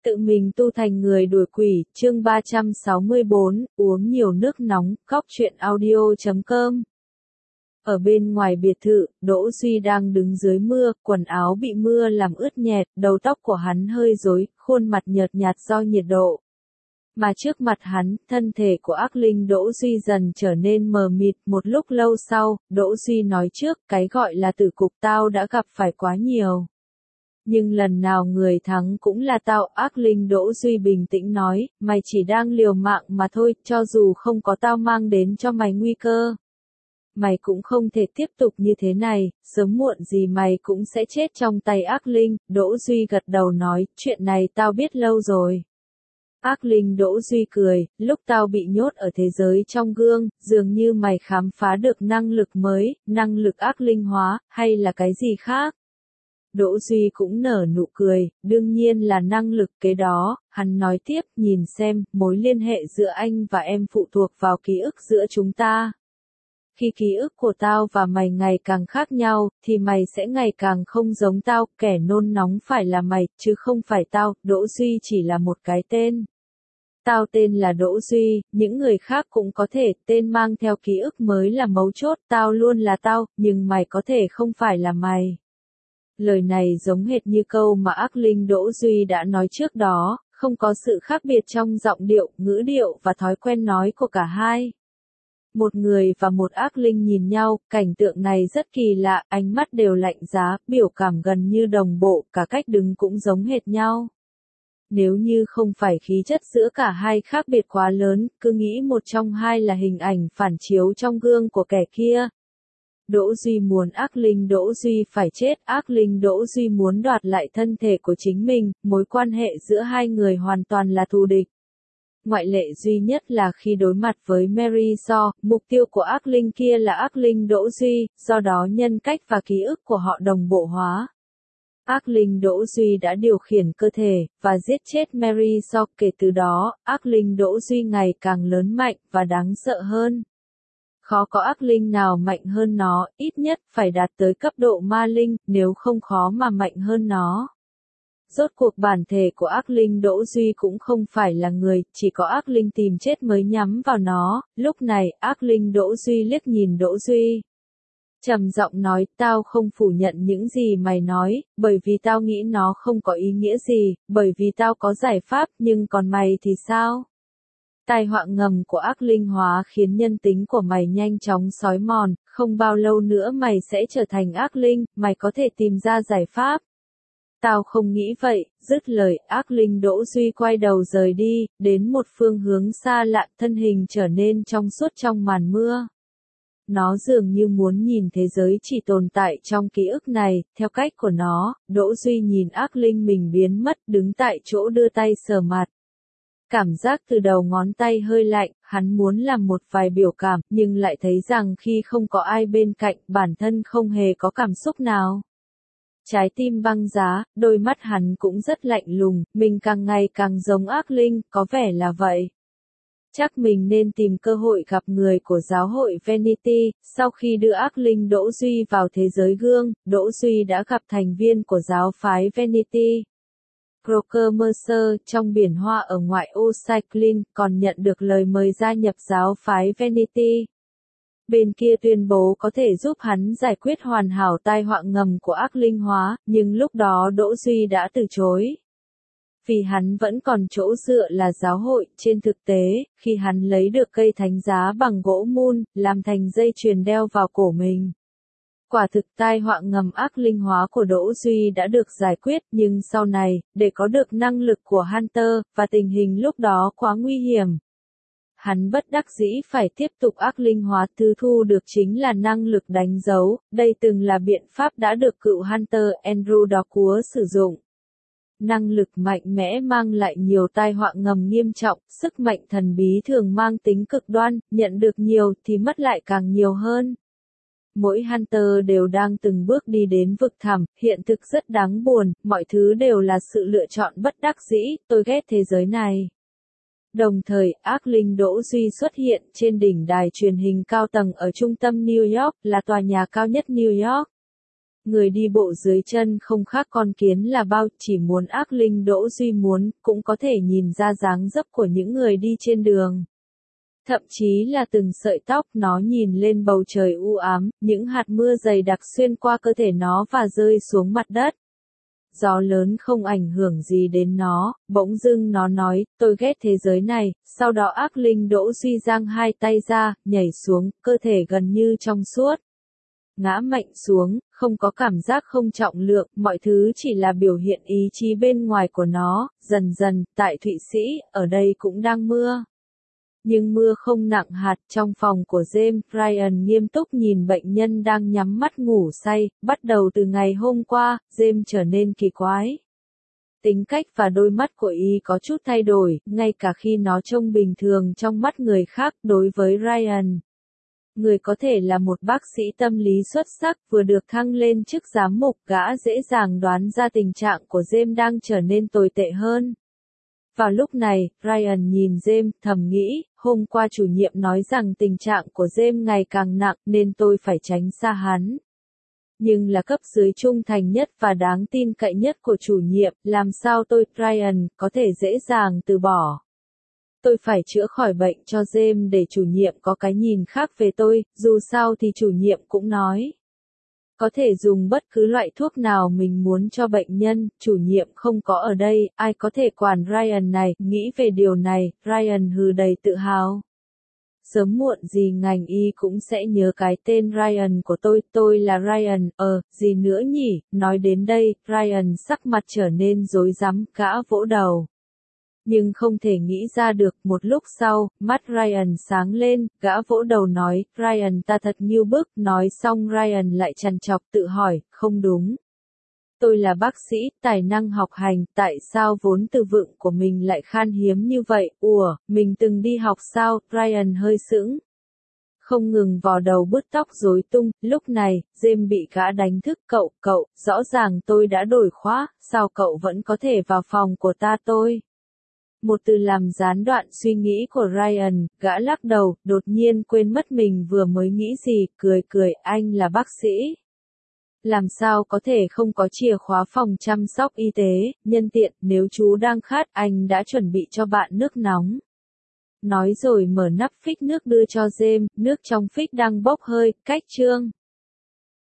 Tự mình tu thành người đuổi quỷ, chương 364, uống nhiều nước nóng, Cóc truyện audio.com. Ở bên ngoài biệt thự, Đỗ Duy đang đứng dưới mưa, quần áo bị mưa làm ướt nhẹp, đầu tóc của hắn hơi rối, khuôn mặt nhợt nhạt do nhiệt độ. Mà trước mặt hắn, thân thể của ác linh Đỗ Duy dần trở nên mờ mịt, một lúc lâu sau, Đỗ Duy nói trước, cái gọi là tử cục tao đã gặp phải quá nhiều. Nhưng lần nào người thắng cũng là tao, ác linh Đỗ Duy bình tĩnh nói, mày chỉ đang liều mạng mà thôi, cho dù không có tao mang đến cho mày nguy cơ. Mày cũng không thể tiếp tục như thế này, sớm muộn gì mày cũng sẽ chết trong tay ác linh. Đỗ Duy gật đầu nói, chuyện này tao biết lâu rồi. Ác linh Đỗ Duy cười, lúc tao bị nhốt ở thế giới trong gương, dường như mày khám phá được năng lực mới, năng lực ác linh hóa, hay là cái gì khác? Đỗ Duy cũng nở nụ cười, đương nhiên là năng lực kế đó, hắn nói tiếp, nhìn xem, mối liên hệ giữa anh và em phụ thuộc vào ký ức giữa chúng ta. Khi ký ức của tao và mày ngày càng khác nhau, thì mày sẽ ngày càng không giống tao, kẻ nôn nóng phải là mày, chứ không phải tao. Đỗ Duy chỉ là một cái tên. Tao tên là Đỗ Duy, những người khác cũng có thể, tên mang theo ký ức mới là mấu chốt, tao luôn là tao, nhưng mày có thể không phải là mày. Lời này giống hệt như câu mà ác linh Đỗ Duy đã nói trước đó, không có sự khác biệt trong giọng điệu, ngữ điệu và thói quen nói của cả hai. Một người và một ác linh nhìn nhau, cảnh tượng này rất kỳ lạ, ánh mắt đều lạnh giá, biểu cảm gần như đồng bộ, cả cách đứng cũng giống hệt nhau. Nếu như không phải khí chất giữa cả hai khác biệt quá lớn, cứ nghĩ một trong hai là hình ảnh phản chiếu trong gương của kẻ kia. Đỗ Duy muốn ác linh Đỗ Duy phải chết, ác linh Đỗ Duy muốn đoạt lại thân thể của chính mình, mối quan hệ giữa hai người hoàn toàn là thù địch. Ngoại lệ duy nhất là khi đối mặt với Mary So, mục tiêu của ác linh kia là ác linh Đỗ Duy, do đó nhân cách và ký ức của họ đồng bộ hóa. Ác linh Đỗ Duy đã điều khiển cơ thể, và giết chết Mary So, kể từ đó, ác linh Đỗ Duy ngày càng lớn mạnh, và đáng sợ hơn. Khó có ác linh nào mạnh hơn nó, ít nhất phải đạt tới cấp độ ma linh, nếu không khó mà mạnh hơn nó. Rốt cuộc bản thể của ác linh Đỗ Duy cũng không phải là người, chỉ có ác linh tìm chết mới nhắm vào nó. Lúc này, ác linh Đỗ Duy liếc nhìn Đỗ Duy. Trầm giọng nói, tao không phủ nhận những gì mày nói, bởi vì tao nghĩ nó không có ý nghĩa gì, bởi vì tao có giải pháp, nhưng còn mày thì sao? Tai họa ngầm của ác linh hóa khiến nhân tính của mày nhanh chóng xói mòn, không bao lâu nữa mày sẽ trở thành ác linh, mày có thể tìm ra giải pháp. Tao không nghĩ vậy, dứt lời, ác linh Đỗ Duy quay đầu rời đi, đến một phương hướng xa lạ, thân hình trở nên trong suốt trong màn mưa. Nó dường như muốn nhìn thế giới chỉ tồn tại trong ký ức này, theo cách của nó, Đỗ Duy nhìn ác linh mình biến mất, đứng tại chỗ đưa tay sờ mặt. Cảm giác từ đầu ngón tay hơi lạnh, hắn muốn làm một vài biểu cảm, nhưng lại thấy rằng khi không có ai bên cạnh, bản thân không hề có cảm xúc nào. Trái tim băng giá, đôi mắt hắn cũng rất lạnh lùng, mình càng ngày càng giống ác linh, có vẻ là vậy. Chắc mình nên tìm cơ hội gặp người của giáo hội Vanity. Sau khi đưa ác linh Đỗ Duy vào thế giới gương, Đỗ Duy đã gặp thành viên của giáo phái Vanity. Crocker Mercer, trong biển hoa ở ngoại ô Cyclin, còn nhận được lời mời gia nhập giáo phái Vanity. Bên kia tuyên bố có thể giúp hắn giải quyết hoàn hảo tai họa ngầm của ác linh hóa, nhưng lúc đó Đỗ Duy đã từ chối. Vì hắn vẫn còn chỗ dựa là giáo hội, trên thực tế, khi hắn lấy được cây thánh giá bằng gỗ mun, làm thành dây chuyền đeo vào cổ mình. Quả thực tai họa ngầm ác linh hóa của Đỗ Duy đã được giải quyết, nhưng sau này, để có được năng lực của Hunter, và tình hình lúc đó quá nguy hiểm. Hắn bất đắc dĩ phải tiếp tục ác linh hóa, thứ thu được chính là năng lực đánh dấu, đây từng là biện pháp đã được cựu Hunter Andrew Dawkins sử dụng. Năng lực mạnh mẽ mang lại nhiều tai họa ngầm nghiêm trọng, sức mạnh thần bí thường mang tính cực đoan, nhận được nhiều thì mất lại càng nhiều hơn. Mỗi Hunter đều đang từng bước đi đến vực thẳm, hiện thực rất đáng buồn, mọi thứ đều là sự lựa chọn bất đắc dĩ, tôi ghét thế giới này. Đồng thời, ác linh Đỗ Duy xuất hiện trên đỉnh đài truyền hình cao tầng ở trung tâm New York, là tòa nhà cao nhất New York. Người đi bộ dưới chân không khác con kiến là bao, chỉ muốn ác linh Đỗ Duy muốn, cũng có thể nhìn ra dáng dấp của những người đi trên đường. Thậm chí là từng sợi tóc, nó nhìn lên bầu trời u ám, những hạt mưa dày đặc xuyên qua cơ thể nó và rơi xuống mặt đất. Gió lớn không ảnh hưởng gì đến nó, bỗng dưng nó nói, tôi ghét thế giới này, sau đó ác linh Đỗ Duy giang hai tay ra, nhảy xuống, cơ thể gần như trong suốt. Ngã mạnh xuống, không có cảm giác không trọng lượng, mọi thứ chỉ là biểu hiện ý chí bên ngoài của nó, dần dần, tại Thụy Sĩ, ở đây cũng đang mưa. Nhưng mưa không nặng hạt. Trong phòng của James, Ryan nghiêm túc nhìn bệnh nhân đang nhắm mắt ngủ say, bắt đầu từ ngày hôm qua, James trở nên kỳ quái. Tính cách và đôi mắt của y có chút thay đổi, ngay cả khi nó trông bình thường trong mắt người khác. Đối với Ryan, người có thể là một bác sĩ tâm lý xuất sắc, vừa được thăng lên chức giám mục, gã dễ dàng đoán ra tình trạng của James đang trở nên tồi tệ hơn. Vào lúc này, Ryan nhìn James, thầm nghĩ, hôm qua chủ nhiệm nói rằng tình trạng của James ngày càng nặng nên tôi phải tránh xa hắn. Nhưng là cấp dưới trung thành nhất và đáng tin cậy nhất của chủ nhiệm, làm sao tôi, Ryan, có thể dễ dàng từ bỏ. Tôi phải chữa khỏi bệnh cho James để chủ nhiệm có cái nhìn khác về tôi, dù sao thì chủ nhiệm cũng nói. Có thể dùng bất cứ loại thuốc nào mình muốn cho bệnh nhân, chủ nhiệm không có ở đây, ai có thể quản Ryan này, nghĩ về điều này, Ryan hừ đầy tự hào. Sớm muộn gì ngành y cũng sẽ nhớ cái tên Ryan của tôi là Ryan, gì nữa nhỉ, nói đến đây, Ryan sắc mặt trở nên rối rắm, gã vỗ đầu. Nhưng không thể nghĩ ra được, một lúc sau, mắt Ryan sáng lên, gã vỗ đầu nói, Ryan ta thật ngưu bức, nói xong Ryan lại trằn trọc tự hỏi, không đúng. Tôi là bác sĩ, tài năng học hành, tại sao vốn từ vựng của mình lại khan hiếm như vậy, mình từng đi học sao, Ryan hơi sững. Không ngừng vò đầu bứt tóc rối tung, lúc này, James bị gã đánh thức, cậu, rõ ràng tôi đã đổi khóa, sao cậu vẫn có thể vào phòng của ta tôi? Một từ làm gián đoạn suy nghĩ của Ryan, gã lắc đầu, đột nhiên quên mất mình vừa mới nghĩ gì, cười, anh là bác sĩ. Làm sao có thể không có chìa khóa phòng chăm sóc y tế, nhân tiện, nếu chú đang khát, anh đã chuẩn bị cho bạn nước nóng. Nói rồi mở nắp phích nước đưa cho James, nước trong phích đang bốc hơi, cách chương.